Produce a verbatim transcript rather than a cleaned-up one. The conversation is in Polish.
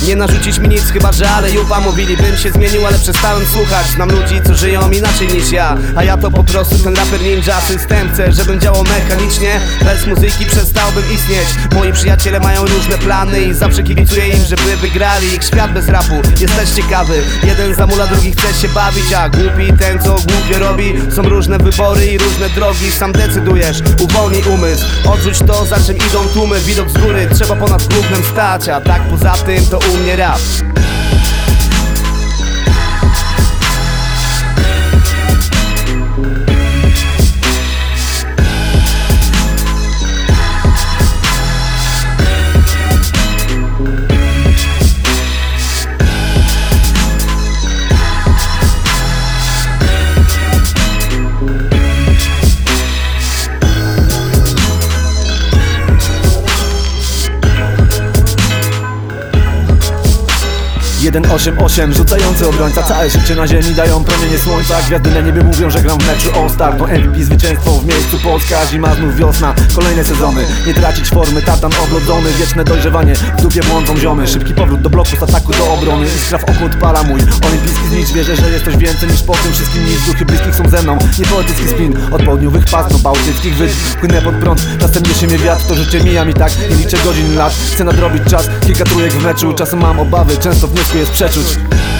Nie narzucić mi nic, chyba że ale jupa. Mówili, bym się zmienił, ale przestałem słuchać. Znam ludzi, co żyją inaczej niż ja, a ja to po prostu ten raper ninja. System chce, żebym działał mechanicznie. Bez muzyki przestałbym istnieć. Moi przyjaciele mają różne plany i zawsze kibicuję im, żeby wygrali. Ich świat bez rapu jest też ciekawy. Jeden zamula, drugi chce się bawić, a głupi ten, co głupio robi. Są różne wybory i różne drogi. Sam decydujesz, uwolnij umysł. Odrzuć to, za czym idą tłumy. Widok z góry, trzeba ponad głównym stać. A tak poza tym to u mnie rap. jeden osiem osiem, rzucający obrońca. Całe życie na ziemi dają promienie słońca. Gwiazdy na niebie mówią, że gram w meczu All Star. To M V P, zwycięstwo w miejscu. Polska, zima, znów wiosna, kolejne sezony. Nie tracić formy, tatan oblodzony. Wieczne dojrzewanie, w dupie błądzą ziomy. Szybki powrót do bloku, z ataku do obrony. Iskra w oku odpala mój olimpijski znicz. Wierzę, że jest coś więcej niż po tym wszystkim nic. Duchy bliskich są ze mną, nie poetycki spin. Od południowych pasm, bałtyckich wydź. Płynę pod prąd, czasem niesie mnie wiatr. To życie mija mi tak, nie liczę godzin, lat. Chcę nadrobić czas, kilka trójek w meczu. Czasem mam obawy, często wnioskuję z przeczuć.